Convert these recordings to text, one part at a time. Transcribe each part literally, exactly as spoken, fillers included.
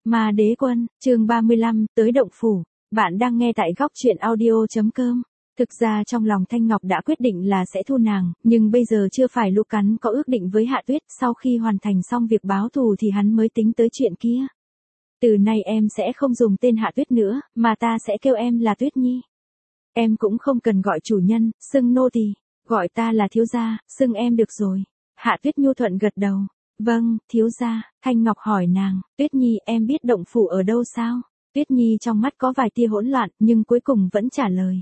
Ma Đế Quân, chương ba mươi lăm, tới động phủ. Bạn đang nghe tại góc truyện audio.com. Thực ra trong lòng Thanh Ngọc đã quyết định là sẽ thu nàng, nhưng bây giờ chưa phải lúc cắn có ước định với Hạ Tuyết, sau khi hoàn thành xong việc báo thù thì hắn mới tính tới chuyện kia. Từ nay em sẽ không dùng tên Hạ Tuyết nữa, mà ta sẽ kêu em là Tuyết Nhi. Em cũng không cần gọi chủ nhân, xưng nô tỳ, gọi ta là thiếu gia, xưng em được rồi. Hạ Tuyết nhu thuận gật đầu. Vâng, thiếu gia. Thanh Ngọc hỏi nàng, Tuyết Nhi em biết động phủ ở đâu sao? Tuyết Nhi trong mắt có vài tia hỗn loạn, nhưng cuối cùng vẫn trả lời.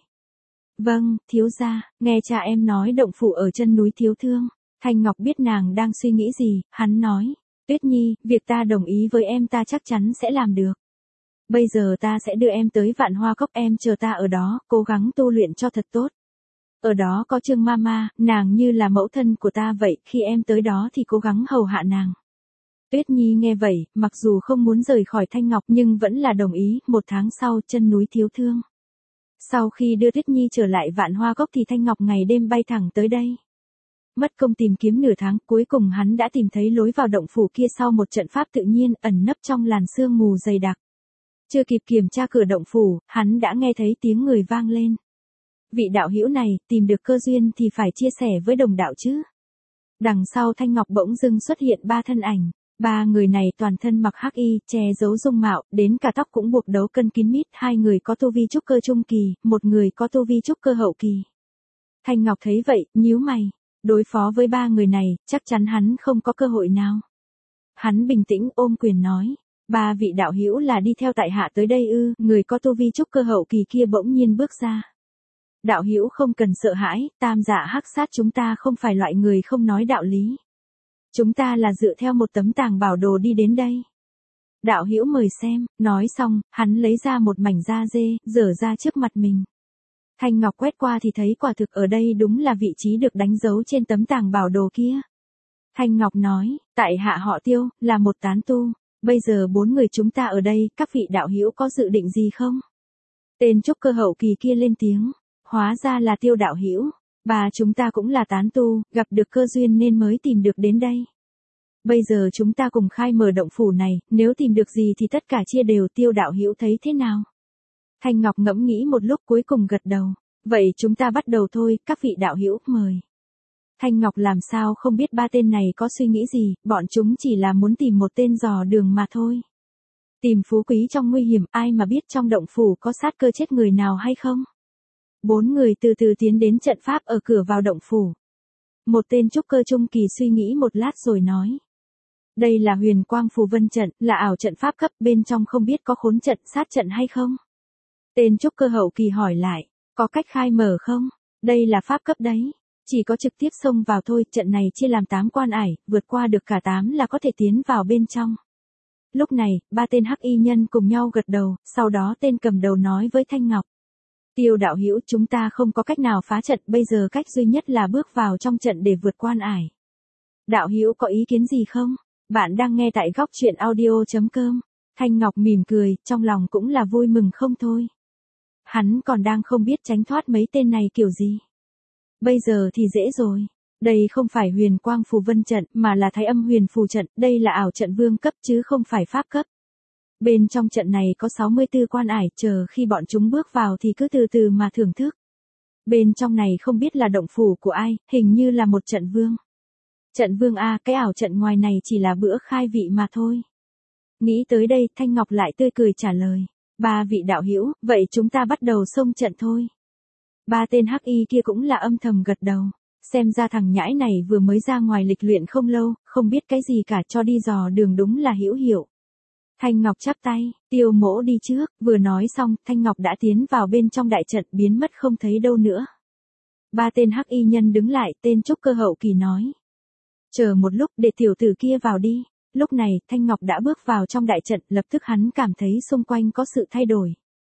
Vâng, thiếu gia, nghe cha em nói động phủ ở chân núi Thiếu Thương. Thanh Ngọc biết nàng đang suy nghĩ gì, hắn nói, Tuyết Nhi, việc ta đồng ý với em ta chắc chắn sẽ làm được. Bây giờ ta sẽ đưa em tới Vạn Hoa Cốc, em chờ ta ở đó, cố gắng tu luyện cho thật tốt. Ở đó có Trương Mama, nàng như là mẫu thân của ta vậy, khi em tới đó thì cố gắng hầu hạ nàng. Tuyết Nhi nghe vậy, mặc dù không muốn rời khỏi Thanh Ngọc nhưng vẫn là đồng ý. Một tháng sau, chân núi Thiếu Thương. Sau khi đưa Tuyết Nhi trở lại Vạn Hoa Cốc thì Thanh Ngọc ngày đêm bay thẳng tới đây. Mất công tìm kiếm nửa tháng, cuối cùng hắn đã tìm thấy lối vào động phủ kia sau một trận pháp tự nhiên ẩn nấp trong làn sương mù dày đặc. Chưa kịp kiểm tra cửa động phủ, hắn đã nghe thấy tiếng người vang lên. Vị đạo hữu này, tìm được cơ duyên thì phải chia sẻ với đồng đạo chứ. Đằng sau Thanh Ngọc bỗng dưng xuất hiện ba thân ảnh. Ba người này toàn thân mặc hắc y, che giấu dung mạo, đến cả tóc cũng buộc đấu cân kín mít. Hai người có tu vi trúc cơ trung kỳ, một người có tu vi trúc cơ hậu kỳ. Thanh Ngọc thấy vậy, nhíu mày. Đối phó với ba người này, chắc chắn hắn không có cơ hội nào. Hắn bình tĩnh ôm quyền nói. Ba vị đạo hữu là đi theo tại hạ tới đây ư? Người có tu vi trúc cơ hậu kỳ kia bỗng nhiên bước ra. Đạo hữu không cần sợ hãi, tam dạ hắc sát chúng ta không phải loại người không nói đạo lý. Chúng ta là dựa theo một tấm tàng bảo đồ đi đến đây. Đạo hữu mời xem, nói xong, hắn lấy ra một mảnh da dê, dở ra trước mặt mình. Thanh Ngọc quét qua thì thấy quả thực ở đây đúng là vị trí được đánh dấu trên tấm tàng bảo đồ kia. Thanh Ngọc nói, tại hạ họ Tiêu, là một tán tu, bây giờ bốn người chúng ta ở đây, các vị đạo hữu có dự định gì không? Tên trúc cơ hậu kỳ kia lên tiếng. Hóa ra là Tiêu đạo hữu, bà chúng ta cũng là tán tu, gặp được cơ duyên nên mới tìm được đến đây. Bây giờ chúng ta cùng khai mở động phủ này, nếu tìm được gì thì tất cả chia đều. Tiêu đạo hữu thấy thế nào? Thanh Ngọc ngẫm nghĩ một lúc cuối cùng gật đầu. Vậy chúng ta bắt đầu thôi, các vị đạo hữu, mời. Thanh Ngọc làm sao không biết ba tên này có suy nghĩ gì, bọn chúng chỉ là muốn tìm một tên dò đường mà thôi. Tìm phú quý trong nguy hiểm, ai mà biết trong động phủ có sát cơ chết người nào hay không? Bốn người từ từ tiến đến trận pháp ở cửa vào động phủ. Một tên trúc cơ trung kỳ suy nghĩ một lát rồi nói. Đây là Huyền Quang Phù Vân trận, là ảo trận pháp cấp, bên trong không biết có khốn trận, sát trận hay không? Tên trúc cơ hậu kỳ hỏi lại, có cách khai mở không? Đây là pháp cấp đấy, chỉ có trực tiếp xông vào thôi. Trận này chia làm tám quan ải, vượt qua được cả tám là có thể tiến vào bên trong. Lúc này, ba tên hắc y nhân cùng nhau gật đầu, sau đó tên cầm đầu nói với Thanh Ngọc. Tiêu đạo hữu, chúng ta không có cách nào phá trận, bây giờ cách duy nhất là bước vào trong trận để vượt quan ải. Đạo hữu có ý kiến gì không? Bạn đang nghe tại góc truyện audio.com. Thanh Ngọc mỉm cười, trong lòng cũng là vui mừng không thôi. Hắn còn đang không biết tránh thoát mấy tên này kiểu gì. Bây giờ thì dễ rồi. Đây không phải Huyền Quang Phù Vân trận, mà là Thái Âm Huyền Phù trận, đây là ảo trận vương cấp chứ không phải pháp cấp. Bên trong trận này có sáu mươi tư quan ải, chờ khi bọn chúng bước vào thì cứ từ từ mà thưởng thức. Bên trong này không biết là động phủ của ai, hình như là một trận vương. Trận vương a, cái ảo trận ngoài này chỉ là bữa khai vị mà thôi. Nghĩ tới đây, Thanh Ngọc lại tươi cười trả lời. Ba vị đạo hữu, vậy chúng ta bắt đầu xông trận thôi. Ba tên hắc y kia cũng là âm thầm gật đầu. Xem ra thằng nhãi này vừa mới ra ngoài lịch luyện không lâu, không biết cái gì cả, cho đi dò đường đúng là hữu hiệu. Thanh Ngọc chắp tay, Tiêu mỗ đi trước, vừa nói xong, Thanh Ngọc đã tiến vào bên trong đại trận, biến mất không thấy đâu nữa. Ba tên hắc y nhân đứng lại, tên trúc cơ hậu kỳ nói. Chờ một lúc, để tiểu tử kia vào đi. Lúc này, Thanh Ngọc đã bước vào trong đại trận, lập tức hắn cảm thấy xung quanh có sự thay đổi.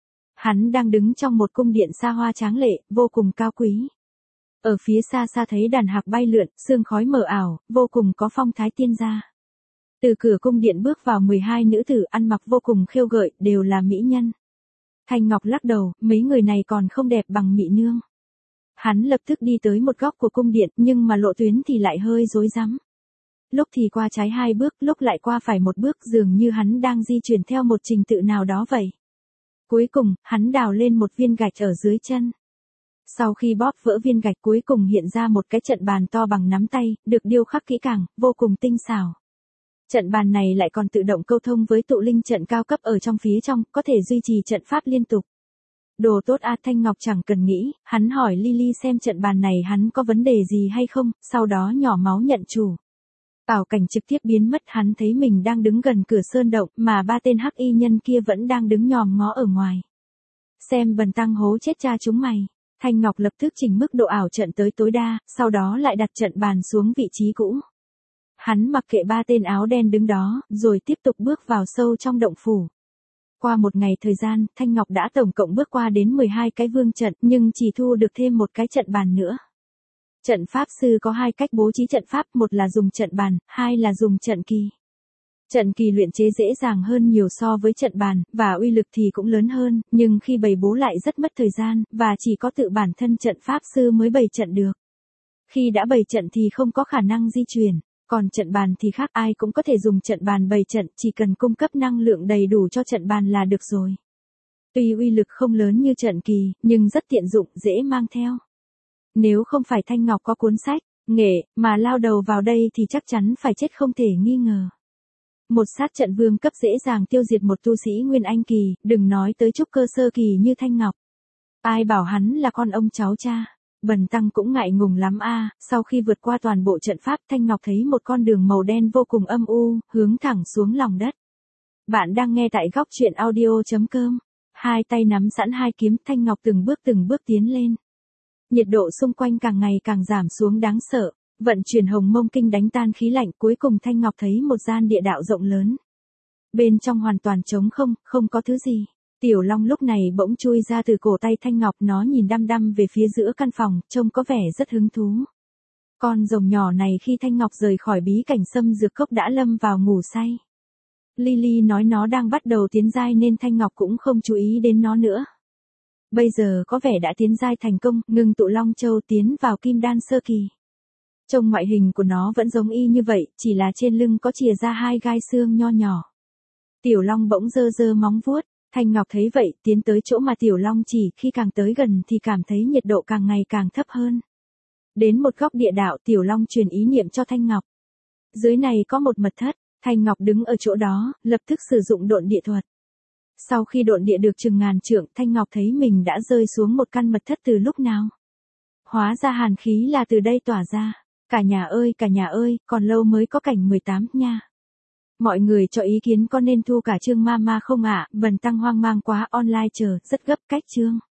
Hắn đang đứng trong một cung điện xa hoa tráng lệ, vô cùng cao quý. Ở phía xa xa thấy đàn hạc bay lượn, sương khói mờ ảo, vô cùng có phong thái tiên gia. Từ cửa cung điện bước vào mười hai nữ tử ăn mặc vô cùng khêu gợi, đều là mỹ nhân. Thanh Ngọc lắc đầu, mấy người này còn không đẹp bằng Mị Nương. Hắn lập tức đi tới một góc của cung điện, nhưng mà lộ tuyến thì lại hơi rối rắm. lúc thì qua trái hai bước, lúc lại qua phải một bước, dường như hắn đang di chuyển theo một trình tự nào đó vậy. Cuối cùng, hắn đào lên một viên gạch ở dưới chân. Sau khi bóp vỡ viên gạch cuối cùng hiện ra một cái trận bàn to bằng nắm tay, được điêu khắc kỹ càng, vô cùng tinh xảo. Trận bàn này lại còn tự động câu thông với tụ linh trận cao cấp ở trong phía trong, có thể duy trì trận pháp liên tục. Đồ tốt a. Thanh Ngọc chẳng cần nghĩ, hắn hỏi Lily xem trận bàn này hắn có vấn đề gì hay không, sau đó nhỏ máu nhận chủ. Ảo cảnh trực tiếp biến mất, hắn thấy mình đang đứng gần cửa sơn động, mà ba tên hắc y nhân kia vẫn đang đứng nhòm ngó ở ngoài. Xem bần tăng hố chết cha chúng mày. Thanh Ngọc lập tức chỉnh mức độ ảo trận tới tối đa, sau đó lại đặt trận bàn xuống vị trí cũ. Hắn mặc kệ ba tên áo đen đứng đó, rồi tiếp tục bước vào sâu trong động phủ. Qua một ngày thời gian, Thanh Ngọc đã tổng cộng bước qua đến mười hai cái vương trận, nhưng chỉ thu được thêm một cái trận bàn nữa. Trận pháp sư có hai cách bố trí trận pháp, một là dùng trận bàn, hai là dùng trận kỳ. Trận kỳ luyện chế dễ dàng hơn nhiều so với trận bàn, và uy lực thì cũng lớn hơn, nhưng khi bày bố lại rất mất thời gian, và chỉ có tự bản thân trận pháp sư mới bày trận được. Khi đã bày trận thì không có khả năng di chuyển, còn trận bàn thì khác, ai cũng có thể dùng trận bàn bày trận, chỉ cần cung cấp năng lượng đầy đủ cho trận bàn là được rồi. Tuy uy lực không lớn như trận kỳ, nhưng rất tiện dụng, dễ mang theo. Nếu không phải Thanh Ngọc có cuốn sách, nghệ, mà lao đầu vào đây thì chắc chắn phải chết không thể nghi ngờ. Một sát trận vương cấp dễ dàng tiêu diệt một tu sĩ Nguyên Anh kỳ, đừng nói tới trúc cơ sơ kỳ như Thanh Ngọc. Ai bảo hắn là con ông cháu cha, bần tăng cũng ngại ngùng lắm a. Sau khi vượt qua toàn bộ trận pháp, Thanh Ngọc thấy một con đường màu đen vô cùng âm u, hướng thẳng xuống lòng đất. Bạn đang nghe tại góc truyện audio chấm com. Hai tay nắm sẵn hai kiếm, Thanh Ngọc từng bước từng bước tiến lên. Nhiệt độ xung quanh càng ngày càng giảm xuống đáng sợ. Vận chuyển hồng mông kinh đánh tan khí lạnh, cuối cùng Thanh Ngọc thấy một gian địa đạo rộng lớn. Bên trong hoàn toàn trống không, không có thứ gì. Tiểu Long lúc này bỗng chui ra từ cổ tay Thanh Ngọc, nó nhìn đăm đăm về phía giữa căn phòng, trông có vẻ rất hứng thú. Con rồng nhỏ này khi Thanh Ngọc rời khỏi bí cảnh xâm dược cốc đã lâm vào ngủ say. Lily nói nó đang bắt đầu tiến giai nên Thanh Ngọc cũng không chú ý đến nó nữa. Bây giờ có vẻ đã tiến giai thành công, ngưng tụ Long Châu tiến vào kim đan sơ kỳ. Trông ngoại hình của nó vẫn giống y như vậy, chỉ là trên lưng có chìa ra hai gai xương nho nhỏ. Tiểu Long bỗng giơ giơ móng vuốt, Thanh Ngọc thấy vậy, tiến tới chỗ mà Tiểu Long chỉ, khi càng tới gần thì cảm thấy nhiệt độ càng ngày càng thấp hơn. Đến một góc địa đạo, Tiểu Long truyền ý niệm cho Thanh Ngọc. Dưới này có một mật thất, Thanh Ngọc đứng ở chỗ đó, lập tức sử dụng độn địa thuật. Sau khi độn địa được chừng ngàn trượng, Thanh Ngọc thấy mình đã rơi xuống một căn mật thất từ lúc nào. Hóa ra hàn khí là từ đây tỏa ra. Cả nhà ơi, cả nhà ơi, còn lâu mới có cảnh mười tám nha. Mọi người cho ý kiến có nên thu cả chương Mama không ạ? Bần tăng hoang mang quá, online chờ, rất gấp cách chương.